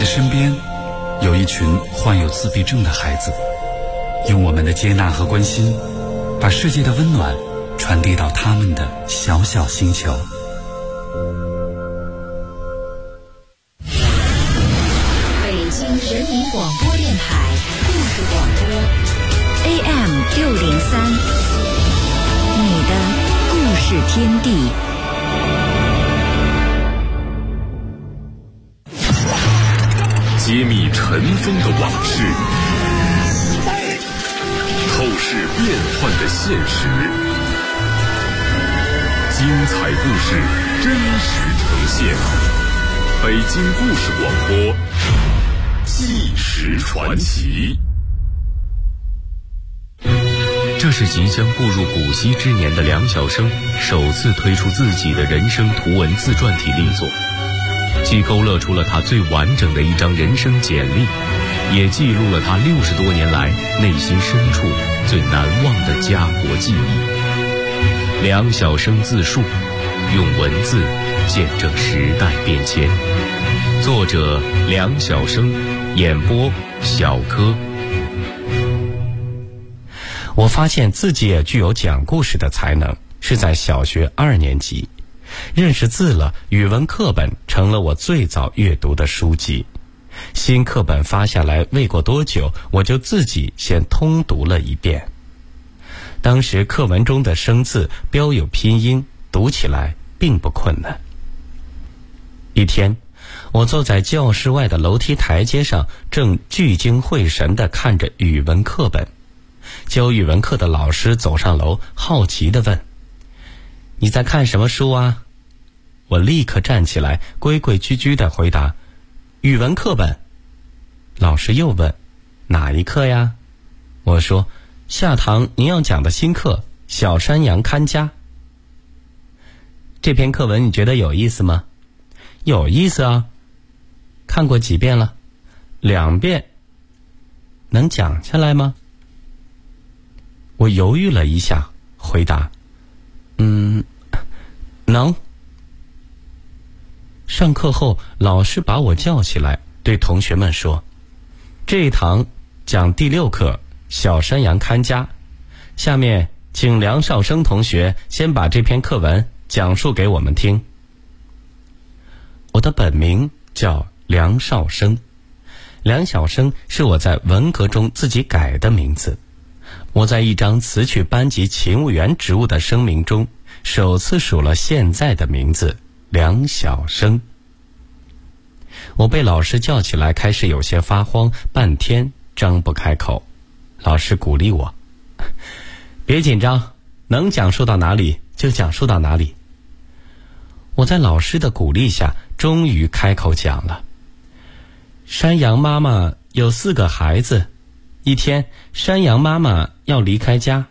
的身边有一群患有自闭症的孩子，用我们的接纳和关心，把世界的温暖传递到他们的小小星球。 北京人民广播电台故事广播 AM603，你的故事天地。 揭秘尘封的往事，透视变幻的现实，精彩故事真实呈现。北京故事广播，纪实传奇。 这是即将步入古稀之年的梁晓声首次推出自己的人生图文自传体力作，既勾勒出了他最完整的一张人生简历，也记录了他60多年来内心深处最难忘的家国记忆。梁晓声自述，用文字见证时代变迁。作者梁晓声，演播小柯。 我发现自己也具有讲故事的才能，是在小学2年级。认识字了，语文课本成了我最早阅读的书籍。新课本发下来未过多久，我就自己先通读了一遍。当时课文中的生字标有拼音，读起来并不困难。一天，我坐在教室外的楼梯台阶上，正聚精会神地看着语文课本。教语文课的老师走上楼，好奇地问：“你在看什么书啊？”我立刻站起来，规规矩矩地回答：“语文课本。”老师又问：“哪一课呀？”我说：“下堂您要讲的新课《小山羊看家》。”这篇课文你觉得有意思吗？有意思啊。看过几遍了？2遍。能讲下来吗？我犹豫了一下，回答：“能。”上课后，老师把我叫起来，对同学们说：“这一堂讲第6课《小山羊看家》，下面请梁绍生同学先把这篇课文讲述给我们听。”我的本名叫梁绍生，梁晓声是我在文革中自己改的名字。我在一张辞去班级勤务员职务的声明中，首次数了现在的名字梁晓声。我被老师叫起来，开始有些发慌，半天张不开口。老师鼓励我：“别紧张，能讲述到哪里就讲述到哪里。”我在老师的鼓励下，终于开口讲了。山羊妈妈有4个孩子，一天，山羊妈妈要离开家。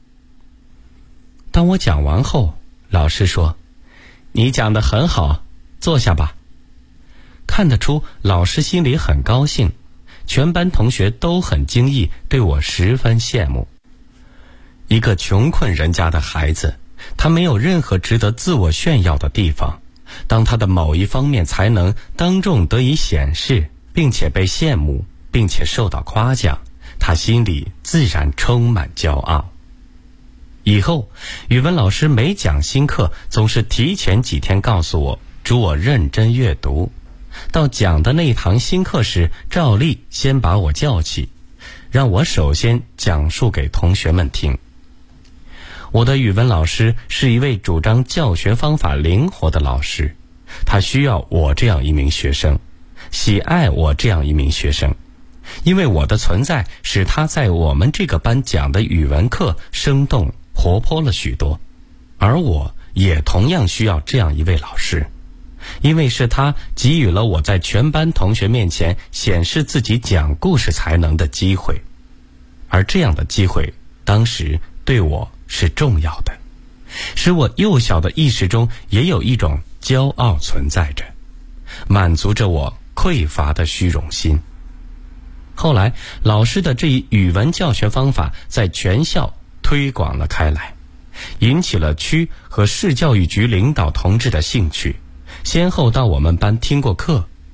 当我讲完后，老师说：“你讲得很好，坐下吧。”看得出老师心里很高兴，全班同学都很惊异，对我十分羡慕。一个穷困人家的孩子，他没有任何值得自我炫耀的地方，当他的某一方面才能当众得以显示，并且被羡慕，并且受到夸奖，他心里自然充满骄傲。以后语文老师每讲新课，总是提前几天告诉我，嘱我认真阅读。到讲的那一堂新课时，照例先把我叫起，让我首先讲述给同学们听。我的语文老师是一位主张教学方法灵活的老师，他需要我这样一名学生，喜爱我这样一名学生，因为我的存在使他在我们这个班讲的语文课生动活泼了许多，而我也同样需要这样一位老师，因为是他给予了我在全班同学面前显示自己讲故事才能的机会，而这样的机会当时对我是重要的，使我幼小的意识中也有一种骄傲存在着，满足着我匮乏的虚荣心。后来老师的这一语文教学方法在全校推广了开来，引起了区和市教育局领导同志的兴趣，先后到我们班听过课。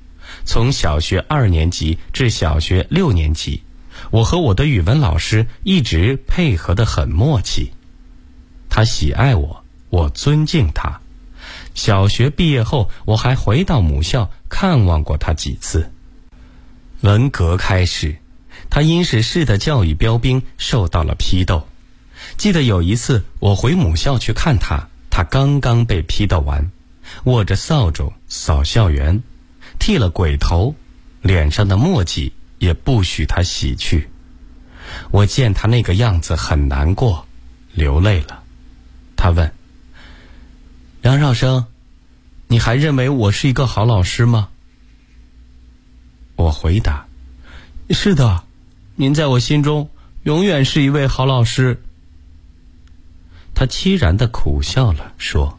从小学2年级至小学6年级，我和我的语文老师一直配合得很默契。他喜爱我，我尊敬他。小学毕业后，我还回到母校看望过他几次。文革开始，他因是市的教育标兵，受到了批斗。记得有一次我回母校去看他，他刚刚被批斗完，握着扫帚扫校园，剃了鬼头，脸上的墨迹也不许他洗去。我见他那个样子很难过，流泪了。他问：梁少生，你还认为我是一个好老师吗？我回答：是的，您在我心中永远是一位好老师。他凄然地苦笑了，说：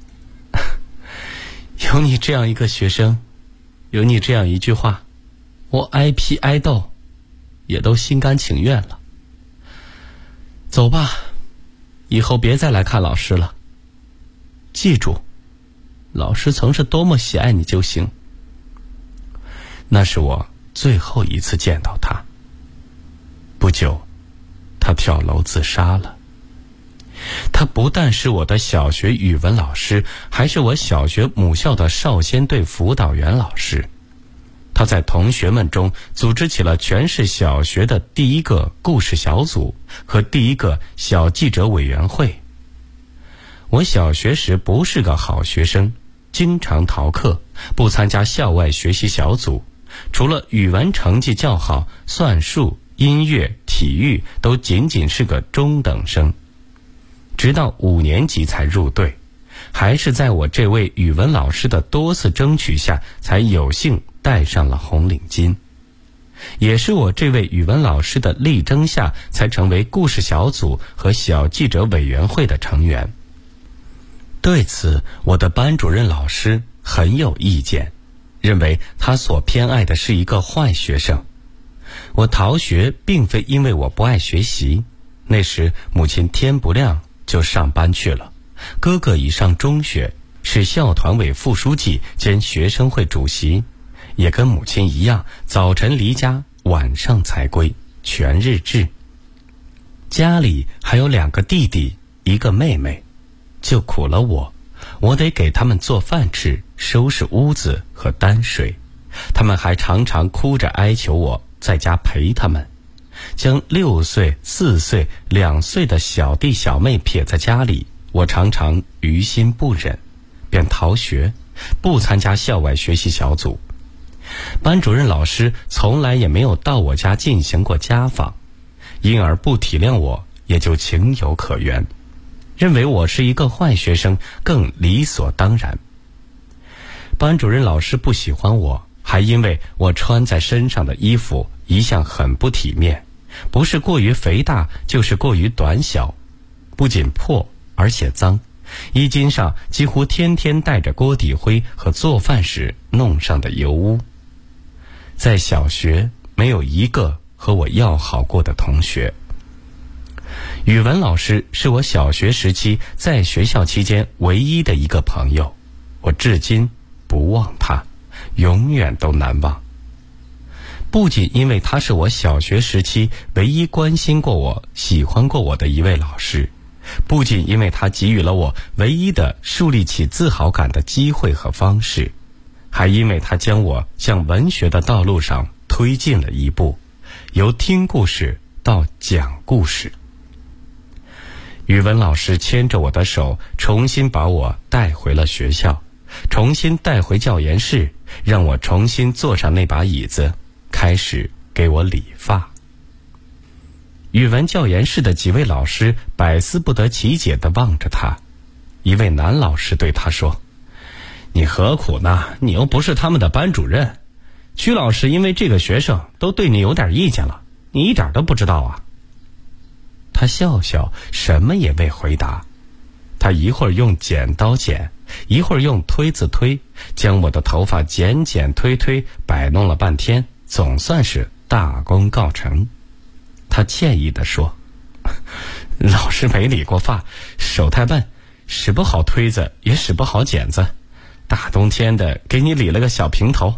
有你这样一个学生，有你这样一句话，我挨批挨斗也都心甘情愿了。走吧，以后别再来看老师了。记住，老师曾是多么喜爱你就行。那是我最后一次见到他。不久，他跳楼自杀了。他不但是我的小学语文老师，还是我小学母校的少先队辅导员老师。他在同学们中组织起了全市小学的第一个故事小组和第一个小记者委员会。我小学时不是个好学生，经常逃课，不参加校外学习小组，除了语文成绩较好，算术、音乐、体育都仅仅是个中等生。直到5年级才入队，还是在我这位语文老师的多次争取下，才有幸戴上了红领巾。也是我这位语文老师的力争下，才成为故事小组和小记者委员会的成员。对此，我的班主任老师很有意见，认为他所偏爱的是一个坏学生。我逃学并非因为我不爱学习，那时母亲天不亮就上班去了，哥哥已上中学，是校团委副书记兼学生会主席，也跟母亲一样，早晨离家，晚上才归，全日制。家里还有2个弟弟，1个妹妹，就苦了我得给他们做饭吃，收拾屋子和担水。他们还常常哭着哀求我在家陪他们，将6岁、4岁、2岁的小弟小妹撇在家里，我常常于心不忍，便逃学，不参加校外学习小组。班主任老师从来也没有到我家进行过家访，因而不体谅我也就情有可原，认为我是一个坏学生更理所当然。班主任老师不喜欢我，还因为我穿在身上的衣服一向很不体面，不是过于肥大，就是过于短小，不仅破而且脏，衣襟上几乎天天带着锅底灰和做饭时弄上的油污。在小学没有一个和我要好过的同学。语文老师是我小学时期在学校期间唯一的一个朋友，我至今不忘他，永远都难忘。不仅因为他是我小学时期唯一关心过我、喜欢过我的一位老师，不仅因为他给予了我唯一的树立起自豪感的机会和方式，还因为他将我向文学的道路上推进了一步，由听故事到讲故事。语文老师牵着我的手，重新把我带回了学校，重新带回教研室，让我重新坐上那把椅子，开始给我理发。语文教研室的几位老师百思不得其解地望着他。一位男老师对他说：你何苦呢？你又不是他们的班主任，曲老师因为这个学生都对你有点意见了，你一点都不知道啊。他笑笑，什么也未回答。他一会儿用剪刀剪，一会儿用推子推，将我的头发剪剪推推，摆弄了半天，总算是大功告成。他歉意地说：老师没理过发，手太笨，使不好推子，也使不好剪子，大冬天的给你理了个小平头，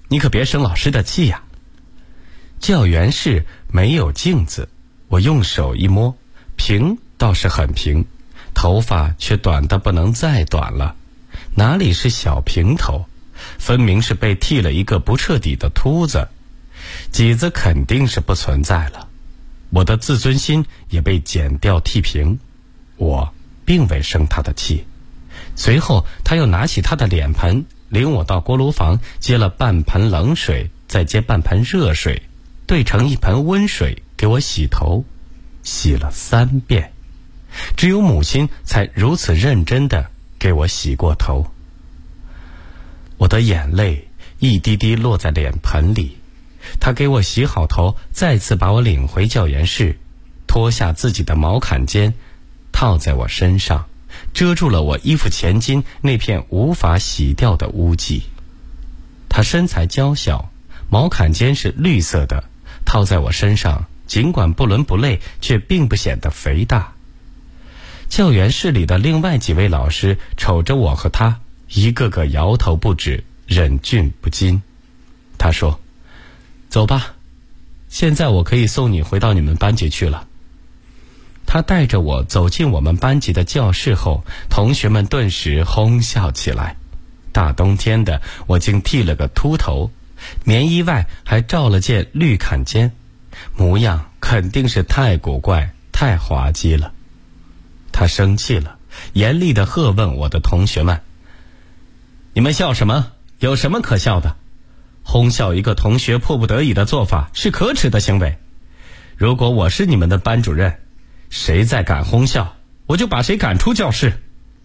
你可别生老师的气呀。教员室没有镜子，我用手一摸，平倒是很平，头发却短得不能再短了，哪里是小平头，分明是被剃了一个不彻底的秃子，脊子肯定是不存在了。我的自尊心也被剪掉剃平，我并未生他的气。随后他又拿起他的脸盆，领我到锅炉房接了半盆冷水，再接半盆热水，兑成一盆温水给我洗头，洗了3遍，只有母亲才如此认真地给我洗过头。我的眼泪一滴滴落在脸盆里，他给我洗好头，再次把我领回教研室，脱下自己的毛坎肩套在我身上，遮住了我衣服前襟那片无法洗掉的污迹。他身材娇小，毛坎肩是绿色的，套在我身上尽管不伦不类，却并不显得肥大。教研室里的另外几位老师瞅着我和他，一个个摇头不止，忍俊不禁。他说，走吧，现在我可以送你回到你们班级去了。他带着我走进我们班级的教室后，同学们顿时哄笑起来。大冬天的，我竟剃了个秃头，棉衣外还罩了件绿坎肩，模样肯定是太古怪太滑稽了。他生气了，严厉地喝问我的同学们，你们笑什么？有什么可笑的？哄笑一个同学迫不得已的做法是可耻的行为，如果我是你们的班主任，谁再敢哄笑，我就把谁赶出教室。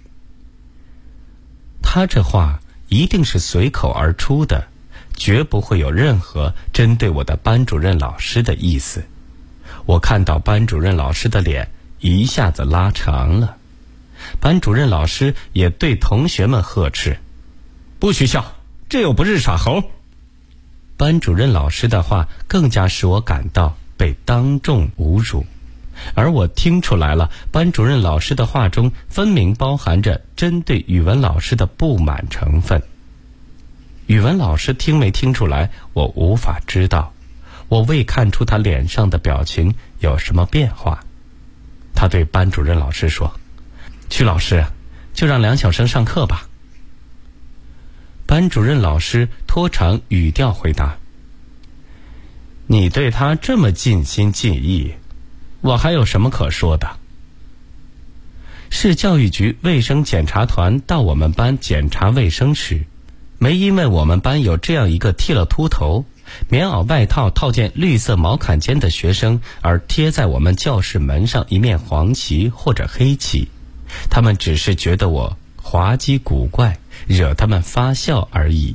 他这话一定是随口而出的，绝不会有任何针对我的班主任老师的意思。我看到班主任老师的脸一下子拉长了，班主任老师也对同学们呵斥，不许笑，这又不是耍猴。班主任老师的话更加使我感到被当众侮辱，而我听出来了，班主任老师的话中分明包含着针对语文老师的不满成分。语文老师听没听出来，我无法知道，我未看出他脸上的表情有什么变化。他对班主任老师说，曲老师，就让梁晓声上课吧。班主任老师拖长语调回答，你对他这么尽心尽意，我还有什么可说的？市教育局卫生检查团到我们班检查卫生时，没因为我们班有这样一个剃了秃头、棉袄外套套件绿色毛坎肩的学生而贴在我们教室门上一面黄旗或者黑旗，他们只是觉得我滑稽古怪，惹他们发笑而已。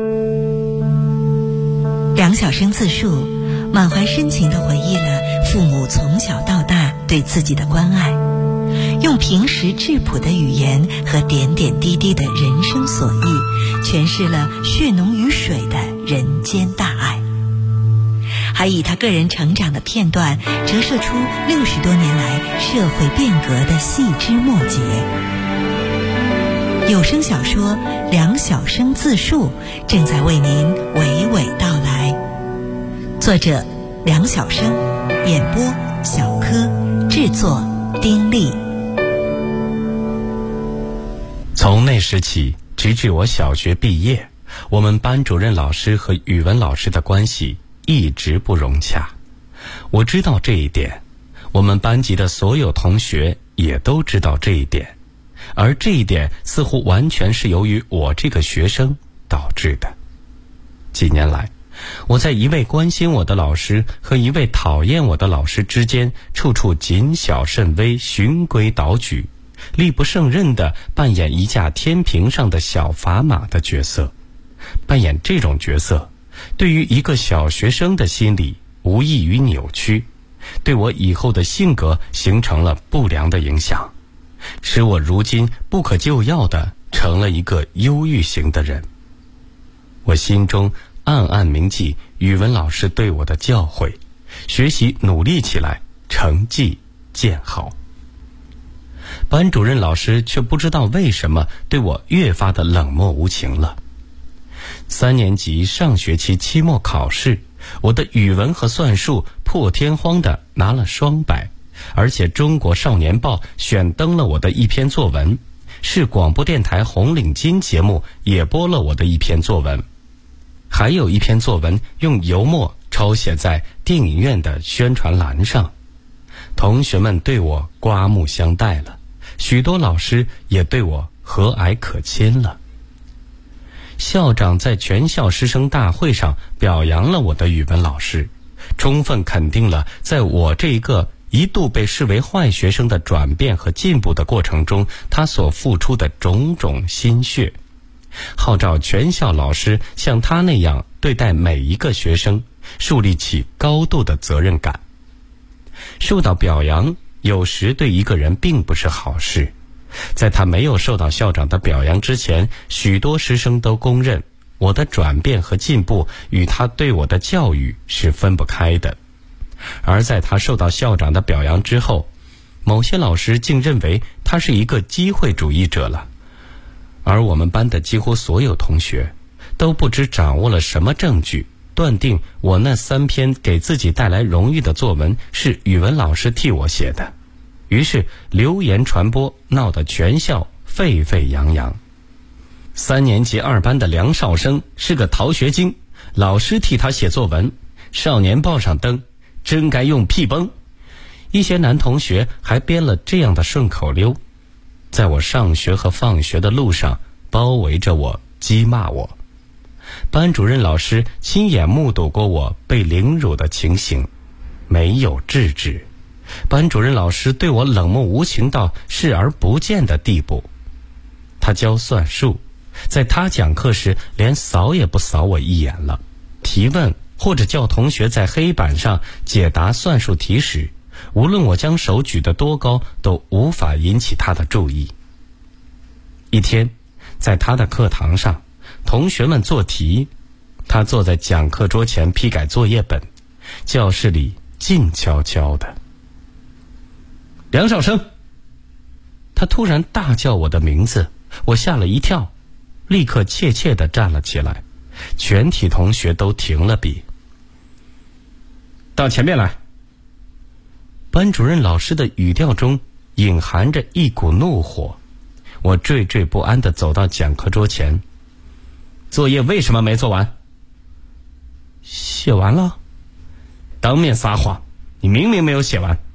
梁晓声自述，满怀深情地回忆了父母从小到大对自己的关爱，用平实质朴的语言和点点滴滴的人生所遇，诠释了血浓于水的人间大爱，还以他个人成长的片段折射出60多年来社会变革的细枝末节。有声小说《梁晓声自述》正在为您娓娓道来，作者梁晓声，演播小柯，制作丁力。 从那时起，直至我小学毕业，我们班主任老师和语文老师的关系一直不融洽。我知道这一点，我们班级的所有同学也都知道这一点，而这一点似乎完全是由于我这个学生导致的。几年来，我在一位关心我的老师和一位讨厌我的老师之间，处处谨小慎微，循规蹈矩，力不胜任地扮演一架天平上的小砝码的角色。扮演这种角色，对于一个小学生的心理无异于扭曲，对我以后的性格形成了不良的影响，使我如今不可救药地成了一个忧郁型的人。我心中暗暗铭记语文老师对我的教诲，学习努力起来，成绩见好。班主任老师却不知道为什么对我越发的冷漠无情了。 3年级上学期期末考试，我的语文和算术破天荒地拿了双百，而且中国少年报选登了我的一篇作文，市广播电台红领巾节目也播了我的一篇作文，还有一篇作文用油墨抄写在电影院的宣传栏上。同学们对我刮目相待了，许多老师也对我和蔼可亲了。校长在全校师生大会上表扬了我的语文老师，充分肯定了在我这一个一度被视为坏学生的转变和进步的过程中，他所付出的种种心血，号召全校老师像他那样对待每一个学生，树立起高度的责任感。受到表扬有时对一个人并不是好事，在他没有受到校长的表扬之前，许多师生都公认我的转变和进步与他对我的教育是分不开的。而在他受到校长的表扬之后，某些老师竟认为他是一个机会主义者了。而我们班的几乎所有同学都不知掌握了什么证据，断定我那3篇给自己带来荣誉的作文是语文老师替我写的，于是流言传播，闹得全校沸沸扬扬。3年级2班的梁少生是个逃学精，老师替他写作文，少年报上登，真该用屁崩。一些男同学还编了这样的顺口溜，在我上学和放学的路上包围着我，讥骂我。班主任老师亲眼目睹过我被凌辱的情形，没有制止。班主任老师对我冷漠无情到视而不见的地步。他教算术，在他讲课时连扫也不扫我一眼了。提问或者叫同学在黑板上解答算术题时，无论我将手举得多高，都无法引起他的注意。一天，在他的课堂上，同学们做题，他坐在讲课桌前批改作业本，教室里静悄悄的。梁少生，他突然大叫我的名字，我吓了一跳，立刻怯怯地站了起来，全体同学都停了笔。到前面来。班主任老师的语调中隐含着一股怒火，我惴惴不安地走到讲课桌前。作业为什么没做完？写完了。当面撒谎，你明明没有写完。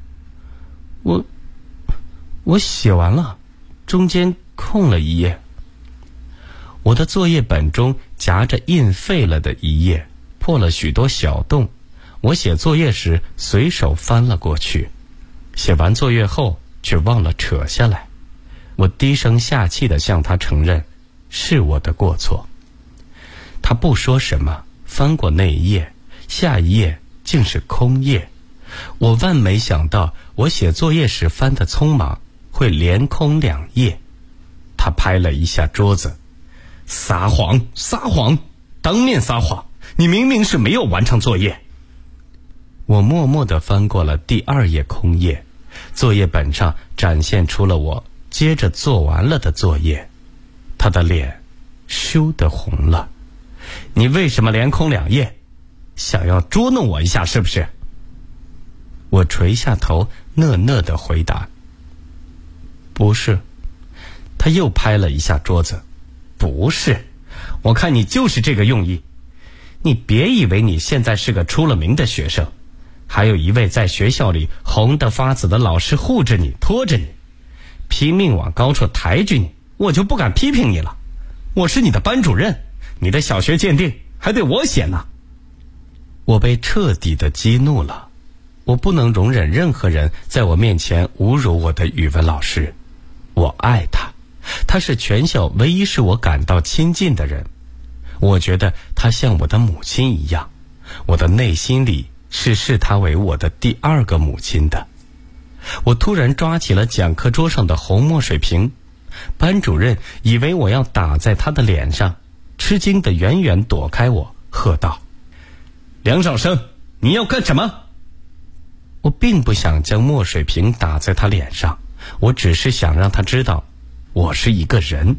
我写完了，中间空了一页。我的作业本中夹着印废了的一页，破了许多小洞。我写作业时随手翻了过去，写完作业后却忘了扯下来。我低声下气地向他承认，是我的过错。他不说什么，翻过那一页，下一页竟是空页。我万没想到，我写作业时翻得匆忙，会连空2页。他拍了一下桌子，撒谎，撒谎，当面撒谎，你明明是没有完成作业。我默默地翻过了第2页空页，作业本上展现出了我接着做完了的作业。他的脸羞得红了。你为什么连空2页？想要捉弄我一下是不是？我垂下头，讷讷地回答，不是。他又拍了一下桌子，不是，我看你就是这个用意。你别以为你现在是个出了名的学生，还有一位在学校里红得发紫的老师护着你，拖着你，拼命往高处抬举你，我就不敢批评你了。我是你的班主任，你的小学鉴定还得我写呢。我被彻底的激怒了，我不能容忍任何人在我面前侮辱我的语文老师。我爱他，他是全校唯一使我感到亲近的人。我觉得他像我的母亲一样，我的内心里是视他为我的第2个母亲的。我突然抓起了讲课桌上的红墨水瓶，班主任以为我要打在他的脸上，吃惊地远远躲开我，喝道：梁少生，你要干什么？我并不想将墨水瓶打在他脸上，我只是想让他知道我是一个人，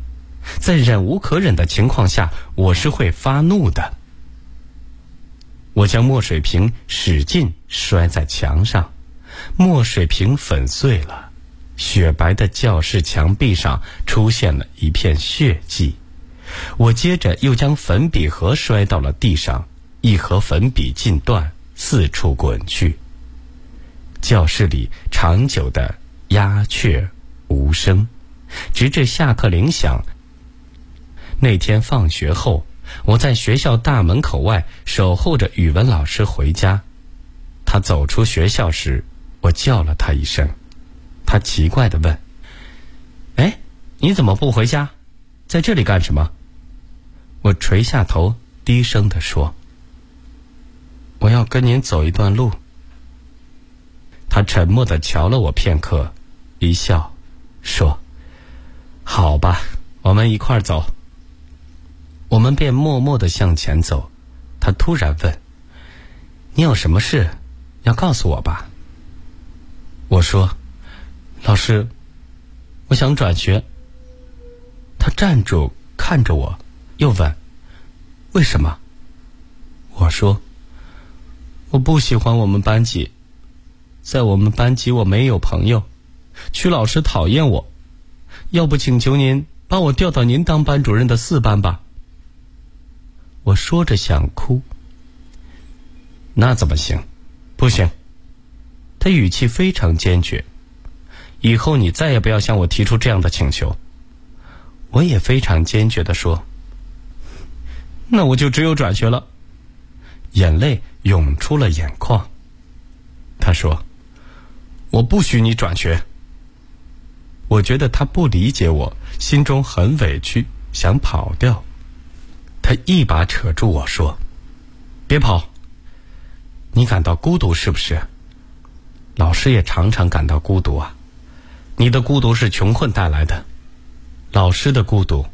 在忍无可忍的情况下，我是会发怒的。我将墨水瓶使劲摔在墙上，墨水瓶粉碎了，雪白的教室墙壁上出现了一片血迹。我接着又将粉笔盒摔到了地上，一盒粉笔尽断，四处滚去。教室里长久的鸦雀无声，直至下课铃响。那天放学后，我在学校大门口外守候着语文老师回家。他走出学校时，我叫了他一声。他奇怪地问：哎，你怎么不回家？在这里干什么？我垂下头低声地说：我要跟您走一段路。他沉默地瞧了我片刻，一笑说：好吧，我们一块儿走。我们便默默地向前走。他突然问：你有什么事要告诉我吧？我说：老师，我想转学。他站住看着我，又问：为什么？我说：我不喜欢我们班级，在我们班级我没有朋友，曲老师讨厌我，要不请求您把我调到您当班主任的4班吧。我说着想哭。那怎么行？不行。他语气非常坚决。以后你再也不要向我提出这样的请求。我也非常坚决地说：那我就只有转学了。眼泪涌出了眼眶。他说：我不许你转学。我觉得他不理解我，心中很委屈，想跑掉。他一把扯住我说：别跑，你感到孤独是不是？老师也常常感到孤独啊。你的孤独是穷困带来的，老师的孤独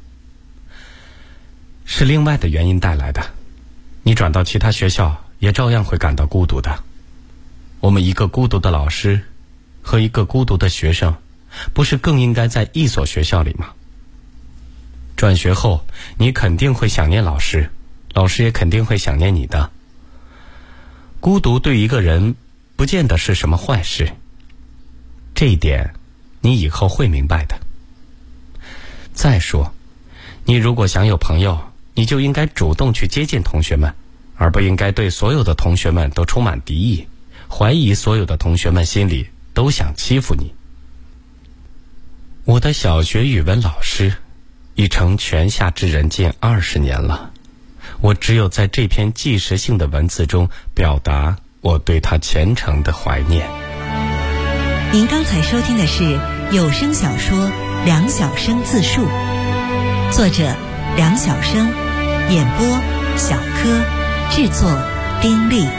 是另外的原因带来的。你转到其他学校也照样会感到孤独的。我们一个孤独的老师和一个孤独的学生，不是更应该在一所学校里吗？转学后，你肯定会想念老师，老师也肯定会想念你的。孤独对一个人不见得是什么坏事，这一点你以后会明白的。再说，你如果想有朋友，你就应该主动去接近同学们，而不应该对所有的同学们都充满敌意，怀疑所有的同学们心里都想欺负你。我的小学语文老师已成泉下之人近20年了，我只有在这篇纪实性的文字中表达我对他虔诚的怀念。 您刚才收听的是有声小说《梁晓声自述》，作者梁晓声，演播小柯，制作丁力。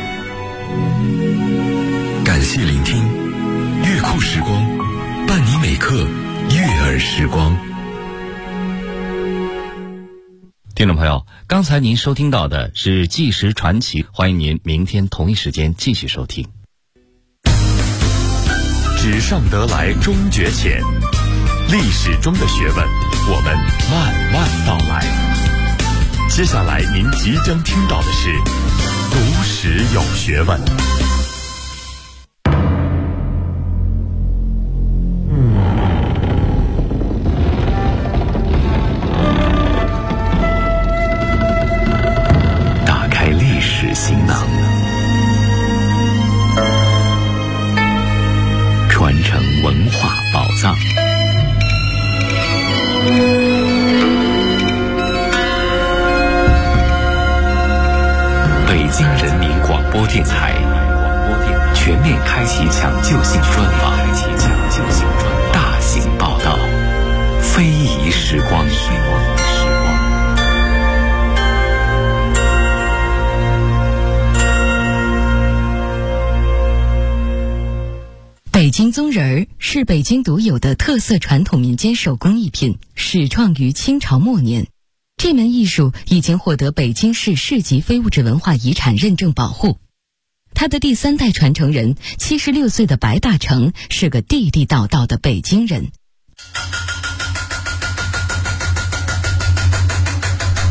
感谢聆听，乐库时光，伴你每刻悦耳时光。 听众朋友，刚才您收听到的是纪实传奇，欢迎您明天同一时间继续收听。 纸上得来终觉浅，历史中的学问，我们慢慢道来。接下来您即将听到的是读史有学问。 打开历史行囊，传承文化宝藏。北京人民广播电台全面开启抢救性专访，大型报道，非遗时光。 北京宗人儿是北京独有的特色传统民间手工艺品，始创于清朝末年。这门艺术已经获得北京市市级非物质文化遗产认证保护。他的第3代传承人76岁的白大成是个地地道道的北京人。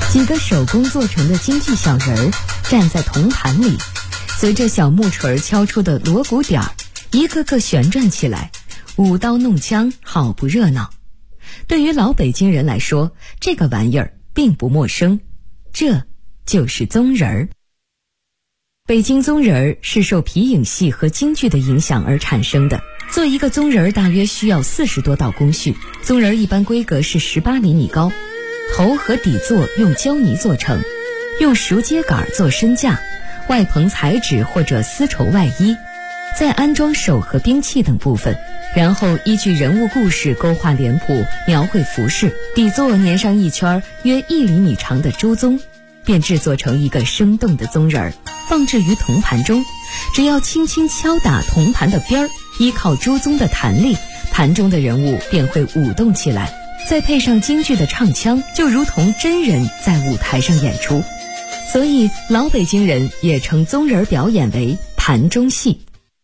几个手工做成的京剧小人儿站在铜盘里，随着小木锤敲出的锣鼓点儿，一个个旋转起来，舞刀弄枪，好不热闹。对于老北京人来说，这个玩意儿并不陌生，这就是宗人儿。北京宗人儿是受皮影戏和京剧的影响而产生的。做一个宗人儿大约需要40多道工序，宗人儿一般规格是18厘米高，头和底座用胶泥做成，用熟秸秆做身架，外棚彩纸或者丝绸外衣，再安装手和兵器等部分，然后依据人物故事勾画脸谱，描绘服饰，底座粘上一圈约1厘米长的朱宗，便制作成一个生动的宗人儿，放置于铜盘中。只要轻轻敲打铜盘的边儿，依靠朱宗的弹力，盘中的人物便会舞动起来，再配上京剧的唱腔，就如同真人在舞台上演出。所以老北京人也称宗人表演为盘中戏。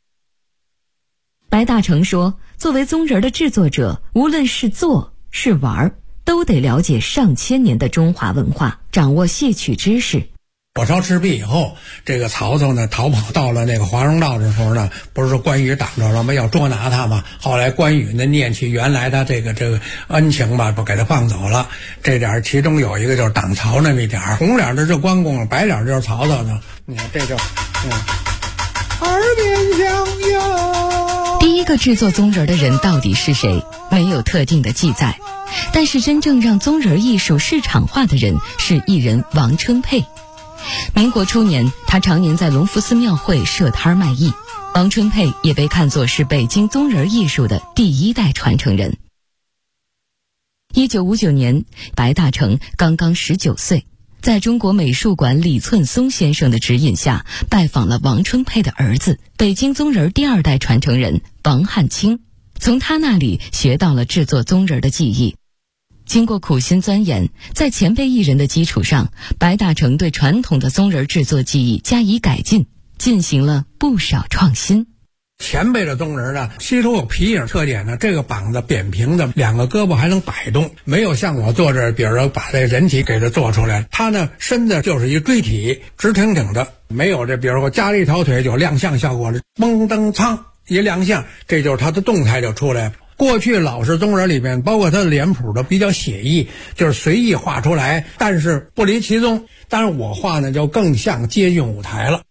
白大成说，作为宗人的制作者，无论是做是玩，都得了解上千年的中华文化，掌握戏曲知识。 火烧赤壁以后，这个曹操呢逃跑到了那个华容道的时候呢，不是说关羽挡着了吗？要捉拿他嘛。后来关羽呢念起原来他这个恩情吧，不给他放走了。这点其中有一个就是挡曹那么一点，红脸的是关公，白脸就是曹操呢。你看这就耳边响哟。 第一个制作宗人的人到底是谁？没有特定的记载。但是真正让宗人艺术市场化的人是艺人王春佩。民国初年，他常年在隆福寺庙会设摊卖艺。王春佩也被看作是北京宗人艺术的第1代传承人。1959年，白大成刚刚19岁，在中国美术馆李寸松先生的指引下，拜访了王春佩的儿子，北京宗人第2代传承人王汉卿，从他那里学到了制作宗人的技艺。经过苦心钻研，在前辈艺人的基础上，白大成对传统的宗人制作技艺加以改进，进行了不少创新。 前辈的宗人呢，其中有皮影特点呢，这个膀子扁平的，2个胳膊还能摆动，没有像我做这，比如说把这人体给它做出来，他呢身子就是一锥体，直挺挺的，没有这比如说加了一条腿就亮相效果了，嘣噔噌一亮相，这就是他的动态就出来了。过去老式宗人里面，包括他的脸谱的比较写意，就是随意画出来，但是不离其宗。但是我画呢，就更像接近舞台了。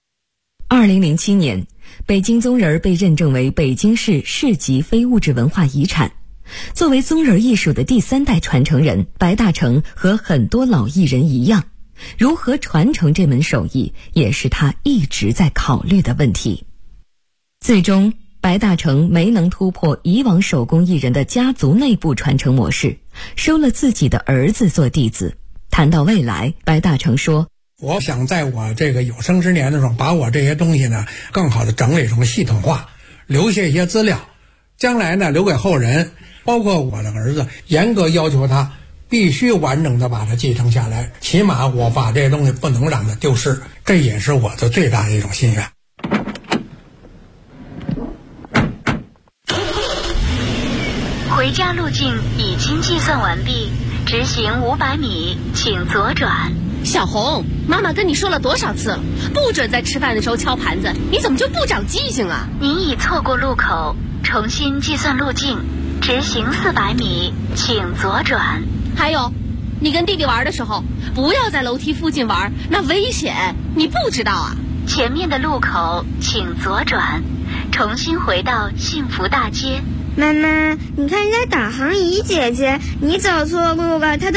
2007年，北京宗人被认证为北京市市级非物质文化遗产。作为宗人艺术的第3代传承人，白大成和很多老艺人一样，如何传承这门手艺，也是他一直在考虑的问题。最终，白大成没能突破以往手工艺人的家族内部传承模式，收了自己的儿子做弟子。谈到未来，白大成说， 我想在我这个有生之年的时候，把我这些东西呢更好的整理成系统化，留下一些资料，将来呢留给后人，包括我的儿子，严格要求他必须完整的把它继承下来，起码我把这些东西不能让它丢失，这也是我的最大的一种心愿。 回家路径已经计算完毕，直行500米，请左转。 小红，妈妈跟你说了多少次，不准在吃饭的时候敲盘子，你怎么就不长记性啊？ 您已错过路口，重新计算路径，直行400米，请左转。 还有，你跟弟弟玩的时候，不要在楼梯附近玩，那危险，你不知道啊？ 前面的路口请左转，重新回到幸福大街。 妈妈，你看人家导航仪姐姐，你走错路了，她的